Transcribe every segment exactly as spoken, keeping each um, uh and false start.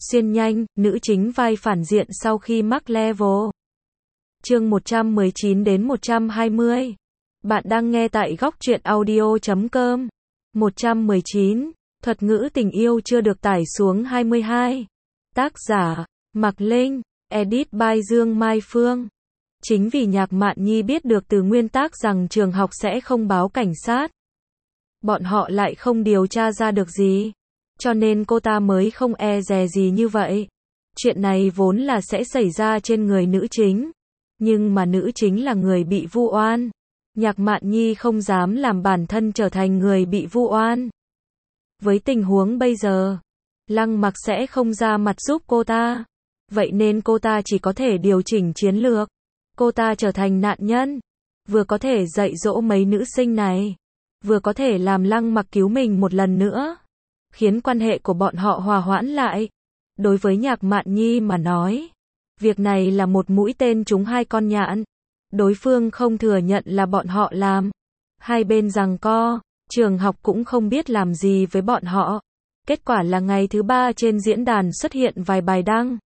Xuyên nhanh, nữ chính vai phản diện sau khi mắc level. Chương một trăm mười chín đến một trăm hai mươi. Bạn đang nghe tại góc truyện audio chấm com. một trăm mười chín. Thuật ngữ tình yêu chưa được tải xuống hai mươi hai. Tác giả, Mạc Linh, edit by Dương Mai Phương. Chính vì Nhạc Mạn Nhi biết được từ nguyên tác rằng trường học sẽ không báo cảnh sát, bọn họ lại không điều tra ra được gì, cho nên cô ta mới không e dè gì như vậy. Chuyện này vốn là sẽ xảy ra trên người nữ chính, nhưng mà nữ chính là người bị vu oan. Nhạc Mạn Nhi không dám làm bản thân trở thành người bị vu oan. Với tình huống bây giờ, Lăng Mặc sẽ không ra mặt giúp cô ta, vậy nên cô ta chỉ có thể điều chỉnh chiến lược. Cô ta trở thành nạn nhân, vừa có thể dạy dỗ mấy nữ sinh này, vừa có thể làm Lăng Mặc cứu mình một lần nữa, khiến quan hệ của bọn họ hòa hoãn lại. Đối với Nhạc Mạn Nhi mà nói, việc này là một mũi tên trúng hai con nhạn. Đối phương không thừa nhận là bọn họ làm, hai bên giằng co, trường học cũng không biết làm gì với bọn họ. Kết quả là ngày thứ ba trên diễn đàn xuất hiện vài bài đăng.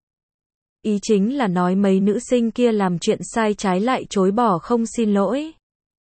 Ý chính là nói mấy nữ sinh kia làm chuyện sai trái lại chối bỏ không xin lỗi.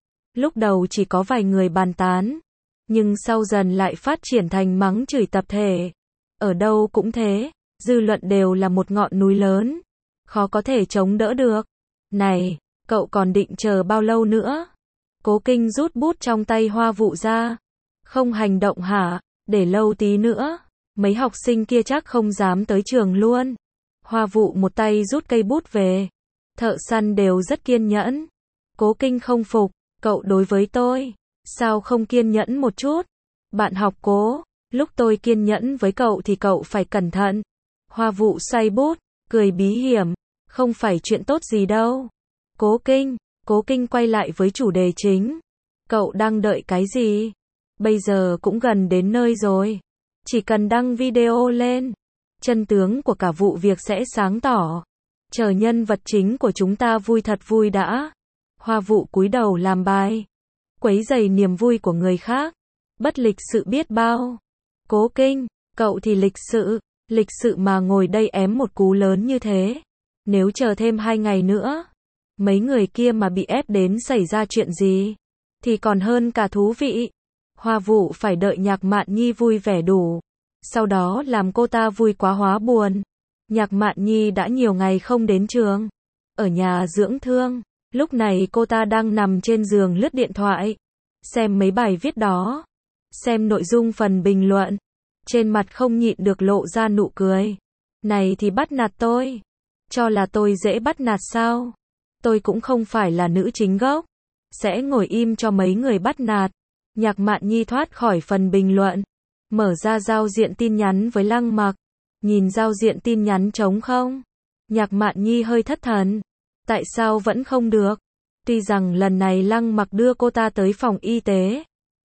Lúc đầu chỉ có vài người bàn tán, nhưng sau dần lại phát triển thành mắng chửi tập thể. Ở đâu cũng thế, dư luận đều là một ngọn núi lớn, khó có thể chống đỡ được. Này, cậu còn định chờ bao lâu nữa? Cố Kinh rút bút trong tay Hoa Vụ ra. Không hành động hả? Để lâu tí nữa, mấy học sinh kia chắc không dám tới trường luôn. Hoa Vụ một tay rút cây bút về. Thợ săn đều rất kiên nhẫn. Cố Kinh không phục, cậu đối với tôi, sao không kiên nhẫn một chút? Bạn học Cố, lúc tôi kiên nhẫn với cậu thì cậu phải cẩn thận. Hoa Vụ xoay bút, cười bí hiểm, không phải chuyện tốt gì đâu. Cố Kinh, Cố Kinh quay lại với chủ đề chính. Cậu đang đợi cái gì? Bây giờ cũng gần đến nơi rồi. Chỉ cần đăng video lên, chân tướng của cả vụ việc sẽ sáng tỏ. Chờ nhân vật chính của chúng ta vui thật vui đã. Hoa Vụ cúi đầu làm bài, quấy rầy niềm vui của người khác, bất lịch sự biết bao. Cố Kinh, cậu thì lịch sự, lịch sự mà ngồi đây ém một cú lớn như thế. Nếu chờ thêm hai ngày nữa, mấy người kia mà bị ép đến xảy ra chuyện gì, thì còn hơn cả thú vị. Hoa Vụ phải đợi Nhạc Mạn Nhi vui vẻ đủ, sau đó làm cô ta vui quá hóa buồn. Nhạc Mạn Nhi đã nhiều ngày không đến trường, ở nhà dưỡng thương. Lúc này cô ta đang nằm trên giường lướt điện thoại, xem mấy bài viết đó, xem nội dung phần bình luận, trên mặt không nhịn được lộ ra nụ cười. Này thì bắt nạt tôi, cho là tôi dễ bắt nạt sao? Tôi cũng không phải là nữ chính gốc, sẽ ngồi im cho mấy người bắt nạt. Nhạc Mạn Nhi thoát khỏi phần bình luận, mở ra giao diện tin nhắn với Lăng Mặc, nhìn giao diện tin nhắn trống không. Nhạc Mạn Nhi hơi thất thần, tại sao vẫn không được? Tuy rằng lần này Lăng Mặc đưa cô ta tới phòng y tế,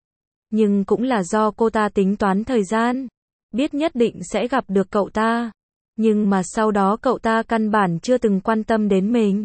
nhưng cũng là do cô ta tính toán thời gian, biết nhất định sẽ gặp được cậu ta, nhưng mà sau đó cậu ta căn bản chưa từng quan tâm đến mình.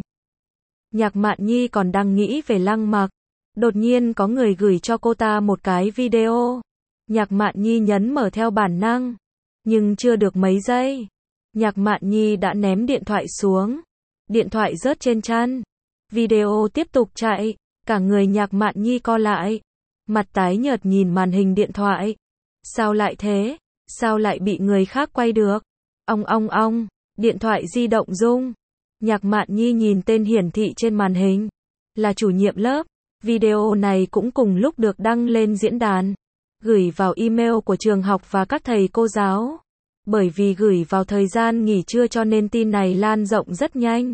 Nhạc Mạn Nhi còn đang nghĩ về Lăng Mặc, đột nhiên có người gửi cho cô ta một cái video. Nhạc Mạn Nhi nhấn mở theo bản năng, nhưng chưa được mấy giây, Nhạc Mạn Nhi đã ném điện thoại xuống, điện thoại rớt trên chăn. Video tiếp tục chạy, cả người Nhạc Mạn Nhi co lại, mặt tái nhợt nhìn màn hình điện thoại. Sao lại thế? Sao lại bị người khác quay được? Ong ong ong, điện thoại di động rung. Nhạc Mạn Nhi nhìn tên hiển thị trên màn hình, là chủ nhiệm lớp. Video này cũng cùng lúc được đăng lên diễn đàn, gửi vào email của trường học và các thầy cô giáo. Bởi vì gửi vào thời gian nghỉ trưa cho nên tin này lan rộng rất nhanh.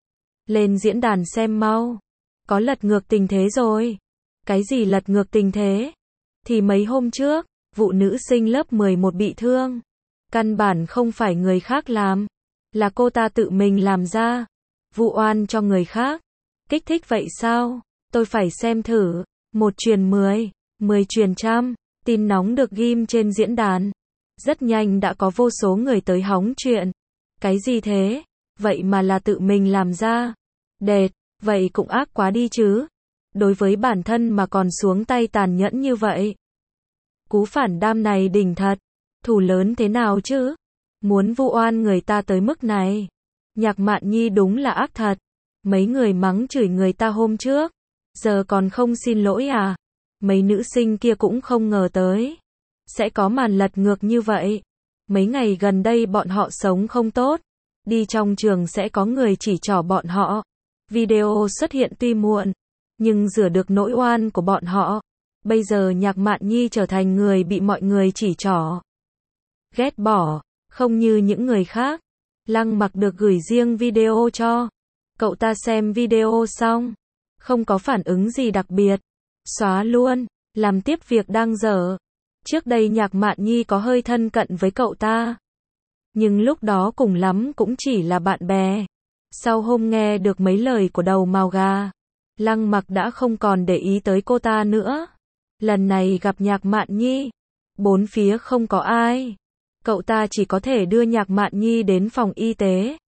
Lên diễn đàn xem mau, có lật ngược tình thế rồi. Cái gì lật ngược tình thế? Thì mấy hôm trước, vụ nữ sinh lớp mười một bị thương, căn bản không phải người khác làm, là cô ta tự mình làm ra, vu oan cho người khác. Kích thích vậy sao? Tôi phải xem thử. Một truyền mười, mười truyền trăm, tin nóng được ghim trên diễn đàn. Rất nhanh đã có vô số người tới hóng chuyện. Cái gì thế? Vậy mà là tự mình làm ra. Đệt, vậy cũng ác quá đi chứ. Đối với bản thân mà còn xuống tay tàn nhẫn như vậy. Cú phản đam này đỉnh thật. Thù lớn thế nào chứ? Muốn vu oan người ta tới mức này. Nhạc Mạn Nhi đúng là ác thật. Mấy người mắng chửi người ta hôm trước, giờ còn không xin lỗi à? Mấy nữ sinh kia cũng không ngờ tới sẽ có màn lật ngược như vậy. Mấy ngày gần đây bọn họ sống không tốt, đi trong trường sẽ có người chỉ trỏ bọn họ. Video xuất hiện tuy muộn, nhưng rửa được nỗi oan của bọn họ. Bây giờ Nhạc Mạn Nhi trở thành người bị mọi người chỉ trỏ, ghét bỏ, không như những người khác. Lăng Mặc được gửi riêng video cho. Cậu ta xem video xong, không có phản ứng gì đặc biệt, xóa luôn, làm tiếp việc đang dở. Trước đây Nhạc Mạn Nhi có hơi thân cận với cậu ta, nhưng lúc đó cùng lắm cũng chỉ là bạn bè. Sau hôm nghe được mấy lời của đầu mào gà, Lăng Mặc đã không còn để ý tới cô ta nữa. Lần này gặp Nhạc Mạn Nhi, bốn phía không có ai. Cậu ta chỉ có thể đưa Nhạc Mạn Nhi đến phòng y tế.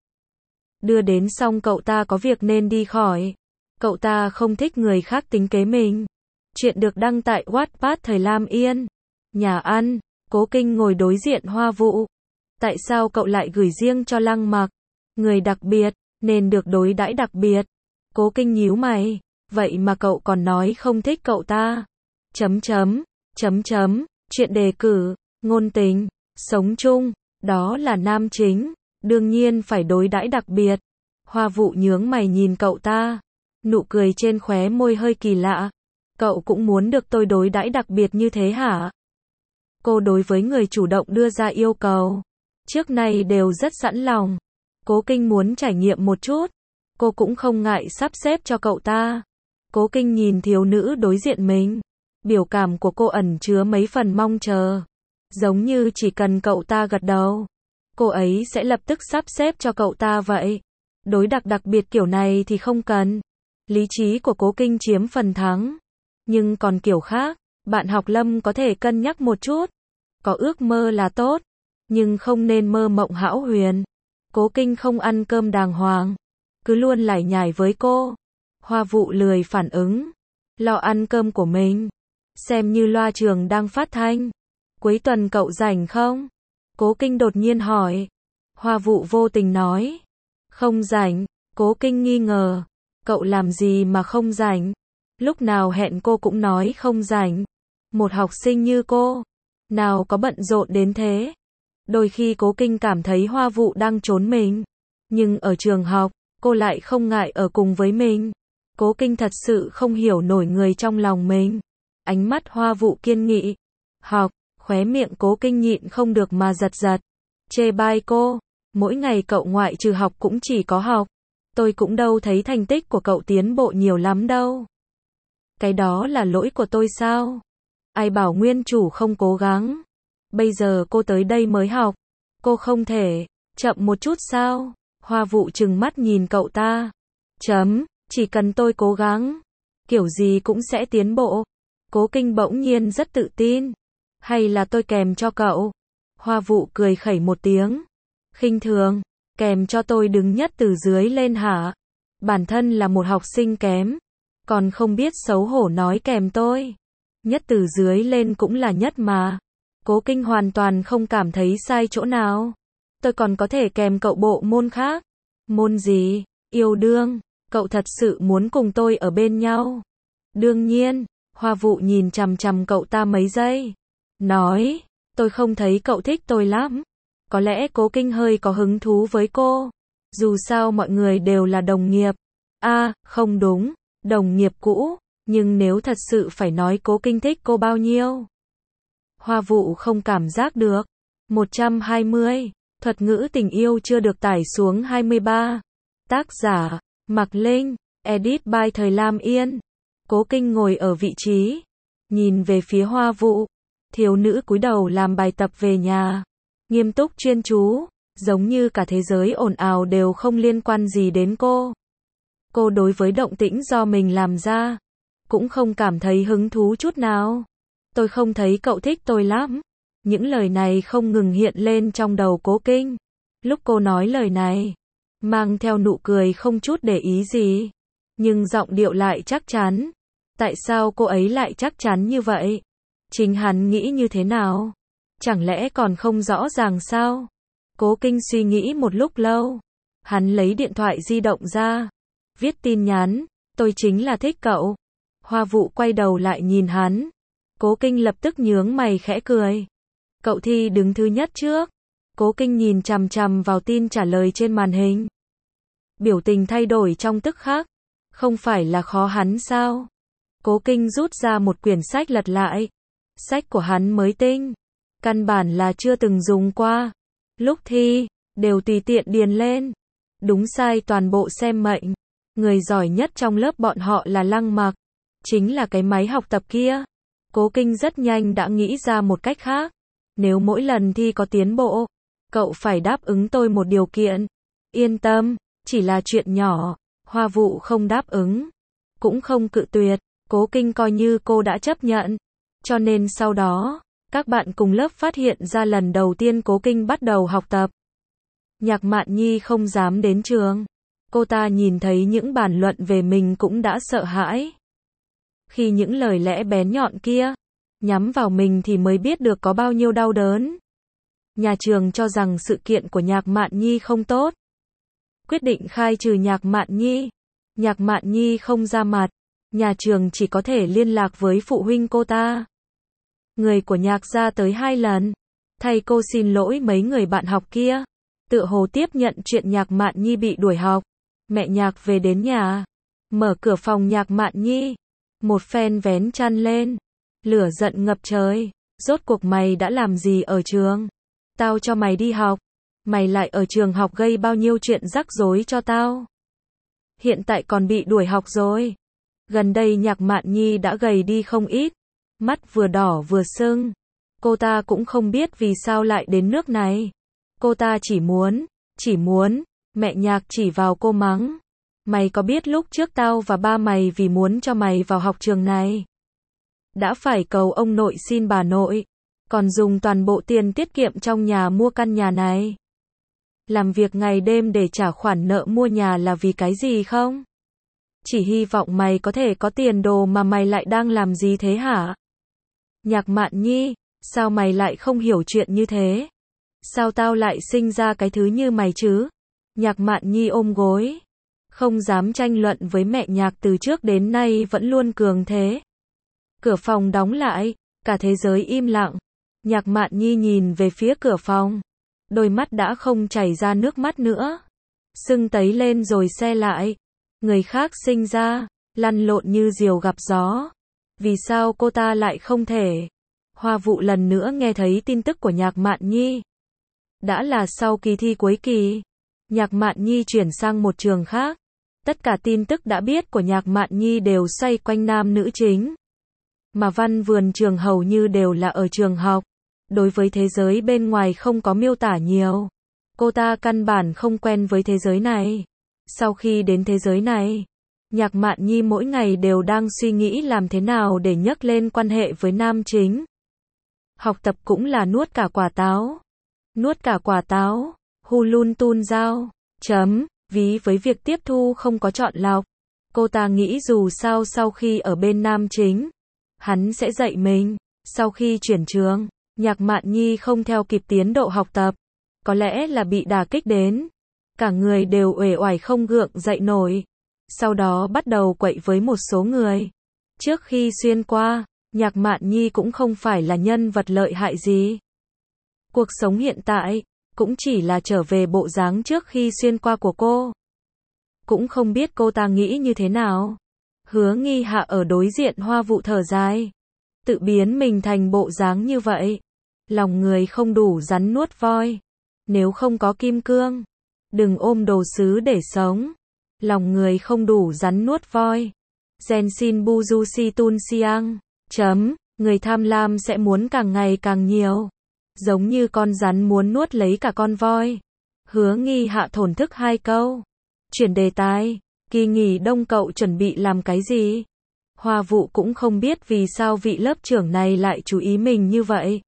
Đưa đến xong cậu ta có việc nên đi khỏi. Cậu ta không thích người khác tính kế mình. Chuyện được đăng tại Wattpad thời Lam Yên. Nhà ăn, Cố Kinh ngồi đối diện Hoa Vũ. Tại sao cậu lại gửi riêng cho Lăng Mặc? Người đặc biệt, nên được đối đãi đặc biệt. Cố Kinh nhíu mày. Vậy mà cậu còn nói không thích cậu ta. Chấm chấm, chấm chấm, chuyện đề cử, ngôn tình, sống chung, đó là nam chính. Đương nhiên phải đối đãi đặc biệt. Hoa Vũ nhướng mày nhìn cậu ta. Nụ cười trên khóe môi hơi kỳ lạ. Cậu cũng muốn được tôi đối đãi đặc biệt như thế hả? Cô đối với người chủ động đưa ra yêu cầu trước nay đều rất sẵn lòng. Cố Kinh muốn trải nghiệm một chút, cô cũng không ngại sắp xếp cho cậu ta. Cố Kinh nhìn thiếu nữ đối diện mình, biểu cảm của cô ẩn chứa mấy phần mong chờ, giống như chỉ cần cậu ta gật đầu, cô ấy sẽ lập tức sắp xếp cho cậu ta vậy. Đối đặc đặc biệt kiểu này thì không cần. Lý trí của Cố Kinh chiếm phần thắng. Nhưng còn kiểu khác, bạn học Lâm có thể cân nhắc một chút. Có ước mơ là tốt, nhưng không nên mơ mộng hão huyền. Cố Kinh không ăn cơm đàng hoàng, cứ luôn lải nhải với cô. Hoa Vũ lười phản ứng, lo ăn cơm của mình, xem như loa trường đang phát thanh. Cuối tuần cậu rảnh không? Cố Kinh đột nhiên hỏi. Hoa Vũ vô tình nói, không rảnh. Cố Kinh nghi ngờ, cậu làm gì mà không rảnh? Lúc nào hẹn cô cũng nói không rảnh. Một học sinh như cô, nào có bận rộn đến thế. Đôi khi Cố Kinh cảm thấy Hoa Vũ đang trốn mình, nhưng ở trường học, cô lại không ngại ở cùng với mình. Cố Kinh thật sự không hiểu nổi người trong lòng mình. Ánh mắt Hoa Vũ kiên nghị. Học, khóe miệng Cố Kinh nhịn không được mà giật giật. Chê bai cô, mỗi ngày cậu ngoại trừ học cũng chỉ có học. Tôi cũng đâu thấy thành tích của cậu tiến bộ nhiều lắm đâu. Cái đó là lỗi của tôi sao? Ai bảo nguyên chủ không cố gắng? Bây giờ cô tới đây mới học, cô không thể chậm một chút sao? Hoa Vũ trừng mắt nhìn cậu ta. Chấm, chỉ cần tôi cố gắng, kiểu gì cũng sẽ tiến bộ. Cố Kinh bỗng nhiên rất tự tin. Hay là tôi kèm cho cậu? Hoa Vũ cười khẩy một tiếng. Khinh thường, kèm cho tôi đứng nhất từ dưới lên hả? Bản thân là một học sinh kém, còn không biết xấu hổ nói kèm tôi. Nhất từ dưới lên cũng là nhất mà. Cố Kinh hoàn toàn không cảm thấy sai chỗ nào. Tôi còn có thể kèm cậu bộ môn khác. Môn gì? Yêu đương. Cậu thật sự muốn cùng tôi ở bên nhau? Đương nhiên. Hoa Vũ nhìn chằm chằm cậu ta mấy giây. Nói, tôi không thấy cậu thích tôi lắm. Có lẽ Cố Kinh hơi có hứng thú với cô. Dù sao mọi người đều là đồng nghiệp. À, không đúng, đồng nghiệp cũ. Nhưng nếu thật sự phải nói Cố Kinh thích cô bao nhiêu? Hoa Vũ không cảm giác được. một trăm hai mươi. Thuật ngữ tình yêu chưa được tải xuống hai mươi ba. Tác giả, Mạc Linh. Edit by thời Lam Yên. Cố Kinh ngồi ở vị trí, nhìn về phía Hoa Vũ. Thiếu nữ cúi đầu làm bài tập về nhà. Nghiêm túc chuyên chú, giống như cả thế giới ồn ào đều không liên quan gì đến cô. Cô đối với động tĩnh do mình làm ra, cũng không cảm thấy hứng thú chút nào. Tôi không thấy cậu thích tôi lắm. Những lời này không ngừng hiện lên trong đầu Cố Kinh. Lúc cô nói lời này, mang theo nụ cười không chút để ý gì, nhưng giọng điệu lại chắc chắn. Tại sao cô ấy lại chắc chắn như vậy? Chính hắn nghĩ như thế nào? Chẳng lẽ còn không rõ ràng sao? Cố Kinh suy nghĩ một lúc lâu. Hắn lấy điện thoại di động ra. Viết tin nhắn, tôi chính là thích cậu. Hoa Vụ quay đầu lại nhìn hắn. Cố Kinh lập tức nhướng mày khẽ cười. Cậu thi đứng thứ nhất trước. Cố Kinh nhìn chằm chằm vào tin trả lời trên màn hình. Biểu tình thay đổi trong tức khắc. Không phải là khó hắn sao? Cố Kinh rút ra một quyển sách lật lại. Sách của hắn mới tinh. Căn bản là chưa từng dùng qua. Lúc thi, đều tùy tiện điền lên. Đúng sai toàn bộ xem mệnh. Người giỏi nhất trong lớp bọn họ là Lăng Mặc. Chính là cái máy học tập kia. Cố Kinh rất nhanh đã nghĩ ra một cách khác. Nếu mỗi lần thi có tiến bộ, cậu phải đáp ứng tôi một điều kiện. Yên tâm, chỉ là chuyện nhỏ. Hoa Vụ không đáp ứng, cũng không cự tuyệt. Cố Kinh coi như cô đã chấp nhận. Cho nên sau đó, các bạn cùng lớp phát hiện ra lần đầu tiên Cố Kinh bắt đầu học tập. Nhạc Mạn Nhi không dám đến trường. Cô ta nhìn thấy những bàn luận về mình cũng đã sợ hãi. Khi những lời lẽ bén nhọn kia nhắm vào mình thì mới biết được có bao nhiêu đau đớn. Nhà trường cho rằng sự kiện của Nhạc Mạn Nhi không tốt. Quyết định khai trừ Nhạc Mạn Nhi. Nhạc Mạn Nhi không ra mặt. Nhà trường chỉ có thể liên lạc với phụ huynh cô ta. Người của Nhạc gia tới hai lần. Thầy cô xin lỗi mấy người bạn học kia. Tựa hồ tiếp nhận chuyện Nhạc Mạn Nhi bị đuổi học. Mẹ Nhạc về đến nhà. Mở cửa phòng Nhạc Mạn Nhi. Một phen vén chăn lên. Lửa giận ngập trời. Rốt cuộc mày đã làm gì ở trường? Tao cho mày đi học. Mày lại ở trường học gây bao nhiêu chuyện rắc rối cho tao. Hiện tại còn bị đuổi học rồi. Gần đây Nhạc Mạn Nhi đã gầy đi không ít. Mắt vừa đỏ vừa sưng. Cô ta cũng không biết vì sao lại đến nước này. Cô ta chỉ muốn, chỉ muốn, mẹ Nhạc chỉ vào cô mắng. Mày có biết lúc trước tao và ba mày vì muốn cho mày vào học trường này, đã phải cầu ông nội xin bà nội, còn dùng toàn bộ tiền tiết kiệm trong nhà mua căn nhà này. Làm việc ngày đêm để trả khoản nợ mua nhà là vì cái gì không? Chỉ hy vọng mày có thể có tiền đồ mà mày lại đang làm gì thế hả? Nhạc Mạn Nhi, sao mày lại không hiểu chuyện như thế? Sao tao lại sinh ra cái thứ như mày chứ? Nhạc Mạn Nhi ôm gối. Không dám tranh luận với mẹ Nhạc từ trước đến nay vẫn luôn cường thế. Cửa phòng đóng lại, cả thế giới im lặng. Nhạc Mạn Nhi nhìn về phía cửa phòng. Đôi mắt đã không chảy ra nước mắt nữa. Sưng tấy lên rồi se lại. Người khác sinh ra, lăn lộn như diều gặp gió. Vì sao cô ta lại không thể? Hoa Vụ lần nữa nghe thấy tin tức của Nhạc Mạn Nhi. Đã là sau kỳ thi cuối kỳ. Nhạc Mạn Nhi chuyển sang một trường khác. Tất cả tin tức đã biết của Nhạc Mạn Nhi đều xoay quanh nam nữ chính. Mà văn vườn trường hầu như đều là ở trường học. Đối với thế giới bên ngoài không có miêu tả nhiều. Cô ta căn bản không quen với thế giới này. Sau khi đến thế giới này, Nhạc Mạn Nhi mỗi ngày đều đang suy nghĩ làm thế nào để nhắc lên quan hệ với nam chính. Học tập cũng là nuốt cả quả táo. Nuốt cả quả táo, hu lun tun giao, chấm, ví với việc tiếp thu không có chọn lọc. Cô ta nghĩ dù sao sau khi ở bên nam chính, hắn sẽ dạy mình. Sau khi chuyển trường, Nhạc Mạn Nhi không theo kịp tiến độ học tập. Có lẽ là bị đả kích đến. Cả người đều uể oải không gượng dậy nổi. Sau đó bắt đầu quậy với một số người. Trước khi xuyên qua, Nhạc Mạn Nhi cũng không phải là nhân vật lợi hại gì. Cuộc sống hiện tại, cũng chỉ là trở về bộ dáng trước khi xuyên qua của cô. Cũng không biết cô ta nghĩ như thế nào. Hứa Nghi Hạ ở đối diện Hoa Vụ thở dài. Tự biến mình thành bộ dáng như vậy. Lòng người không đủ rắn nuốt voi. Nếu không có kim cương, đừng ôm đồ sứ để sống. Lòng người không đủ rắn nuốt voi. Genshin Buzushi Tun Siang. Chấm, người tham lam sẽ muốn càng ngày càng nhiều. Giống như con rắn muốn nuốt lấy cả con voi. Hứa Nghi Hạ thổn thức hai câu. Chuyển đề tài, kỳ nghỉ đông cậu chuẩn bị làm cái gì? Hoa Vụ cũng không biết vì sao vị lớp trưởng này lại chú ý mình như vậy.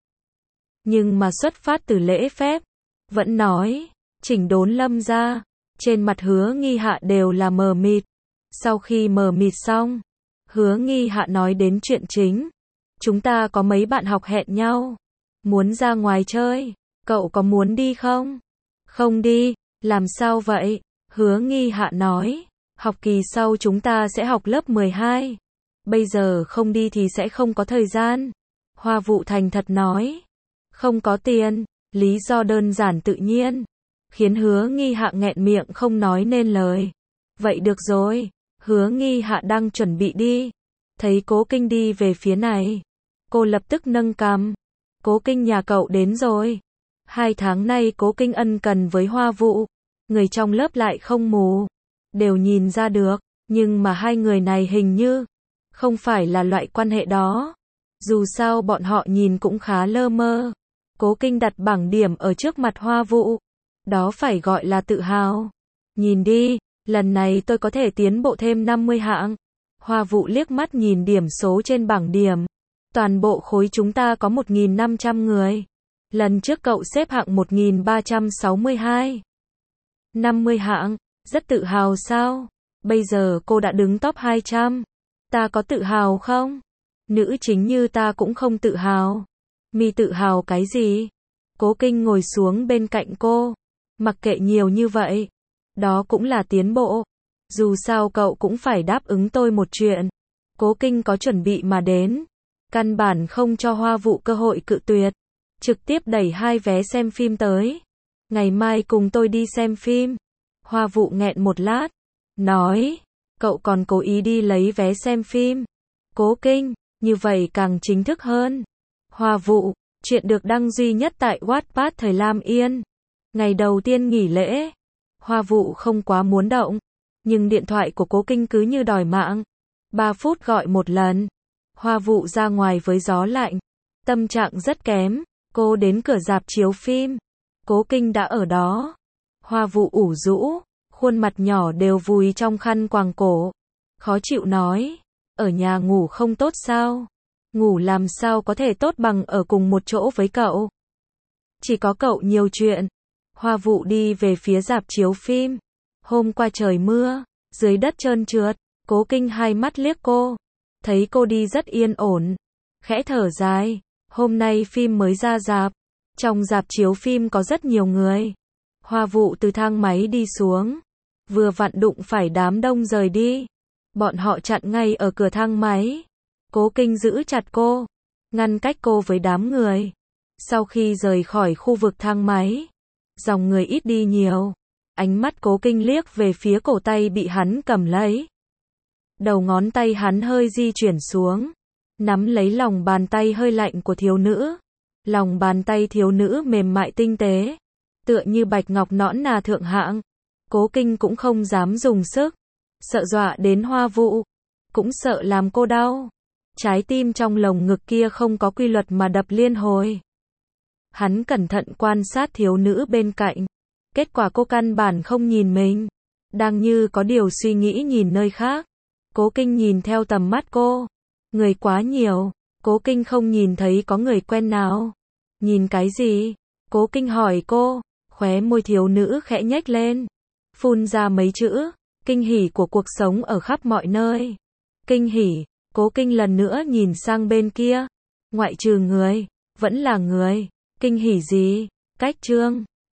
Nhưng mà xuất phát từ lễ phép, vẫn nói, chỉnh đốn Lâm gia. Trên mặt Hứa Nghi Hạ đều là mờ mịt. Sau khi mờ mịt xong, Hứa Nghi Hạ nói đến chuyện chính. Chúng ta có mấy bạn học hẹn nhau, muốn ra ngoài chơi, cậu có muốn đi không? Không đi, làm sao vậy? Hứa Nghi Hạ nói, học kỳ sau chúng ta sẽ học lớp mười hai. Bây giờ không đi thì sẽ không có thời gian. Hoa Vụ thành thật nói, không có tiền, lý do đơn giản tự nhiên, khiến Hứa Nghi Hạ nghẹn miệng không nói nên lời. Vậy được rồi, Hứa Nghi Hạ đang chuẩn bị đi, thấy Cố Kinh đi về phía này, cô lập tức nâng cằm. Cố Kinh nhà cậu đến rồi. Hai tháng nay Cố Kinh ân cần với Hoa Vụ, người trong lớp lại không mù, đều nhìn ra được, nhưng mà hai người này hình như không phải là loại quan hệ đó. Dù sao bọn họ nhìn cũng khá lơ mơ. Cố Kinh đặt bảng điểm ở trước mặt Hoa Vụ, đó phải gọi là tự hào. Nhìn đi, lần này tôi có thể tiến bộ thêm năm mươi hạng. Hoa Vụ liếc mắt nhìn điểm số trên bảng điểm. Toàn bộ khối chúng ta có một nghìn năm trăm người. Lần trước cậu xếp hạng một nghìn ba trăm sáu mươi hai. năm mươi hạng, rất tự hào sao? Bây giờ cô đã đứng top hai trăm. Ta có tự hào không? Nữ chính như ta cũng không tự hào. Mi tự hào cái gì? Cố Kinh ngồi xuống bên cạnh cô. Mặc kệ nhiều như vậy, đó cũng là tiến bộ. Dù sao cậu cũng phải đáp ứng tôi một chuyện. Cố Kinh có chuẩn bị mà đến, căn bản không cho Hoa Vụ cơ hội cự tuyệt, trực tiếp đẩy hai vé xem phim tới. Ngày mai cùng tôi đi xem phim. Hoa Vụ nghẹn một lát, nói, cậu còn cố ý đi lấy vé xem phim. Cố Kinh, như vậy càng chính thức hơn. Hoa Vụ, chuyện được đăng duy nhất tại Wattpad thời Lam Yên. Ngày đầu tiên nghỉ lễ, Hoa Vụ không quá muốn động, nhưng điện thoại của Cố Kinh cứ như đòi mạng. ba phút gọi một lần. Hoa Vụ ra ngoài với gió lạnh, tâm trạng rất kém. Cô đến cửa rạp chiếu phim, Cố Kinh đã ở đó. Hoa Vụ ủ rũ, khuôn mặt nhỏ đều vùi trong khăn quàng cổ, khó chịu nói, ở nhà ngủ không tốt sao? Ngủ làm sao có thể tốt bằng ở cùng một chỗ với cậu? Chỉ có cậu nhiều chuyện. Hoa Vụ đi về phía rạp chiếu phim. Hôm qua trời mưa, dưới đất trơn trượt. Cố Kinh hai mắt liếc cô, thấy cô đi rất yên ổn, khẽ thở dài. Hôm nay phim mới ra rạp, trong rạp chiếu phim có rất nhiều người. Hoa Vụ từ thang máy đi xuống, vừa vặn đụng phải đám đông rời đi. Bọn họ chặn ngay ở cửa thang máy. Cố Kinh giữ chặt cô, ngăn cách cô với đám người. Sau khi rời khỏi khu vực thang máy, dòng người ít đi nhiều. Ánh mắt Cố Kinh liếc về phía cổ tay bị hắn cầm lấy. Đầu ngón tay hắn hơi di chuyển xuống, nắm lấy lòng bàn tay hơi lạnh của thiếu nữ. Lòng bàn tay thiếu nữ mềm mại tinh tế, tựa như bạch ngọc nõn nà thượng hạng. Cố Kinh cũng không dám dùng sức, sợ dọa đến Hoa Vụ, cũng sợ làm cô đau. Trái tim trong lồng ngực kia không có quy luật mà đập liên hồi. Hắn cẩn thận quan sát thiếu nữ bên cạnh, kết quả cô căn bản không nhìn mình, đang như có điều suy nghĩ nhìn nơi khác. Cố Kinh nhìn theo tầm mắt cô, người quá nhiều, Cố Kinh không nhìn thấy có người quen nào. Nhìn cái gì? Cố Kinh hỏi cô. Khóe môi thiếu nữ khẽ nhếch lên, phun ra mấy chữ, kinh hỉ của cuộc sống ở khắp mọi nơi. Kinh hỉ. Cố Kinh lần nữa nhìn sang bên kia, ngoại trừ người, vẫn là người. Kinh hỉ gì? Cách trương.